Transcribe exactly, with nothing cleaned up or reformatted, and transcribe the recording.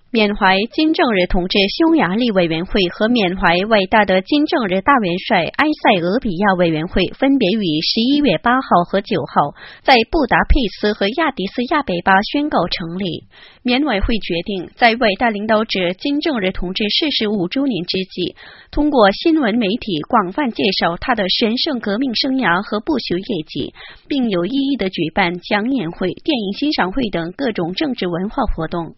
缅怀金正日同志匈牙利委员会和缅怀伟大的金正日大元帅埃塞俄比亚委员会分别于十一月八号和九号在布达佩斯和亚的斯亚贝巴宣告成立。缅委会决定在伟大领导者金正日同志逝世五周年之际，通过新闻媒体广泛介绍他的神圣革命生涯和不朽业绩，并有意义地举办讲演会、电影欣赏会等各种政治文化活动。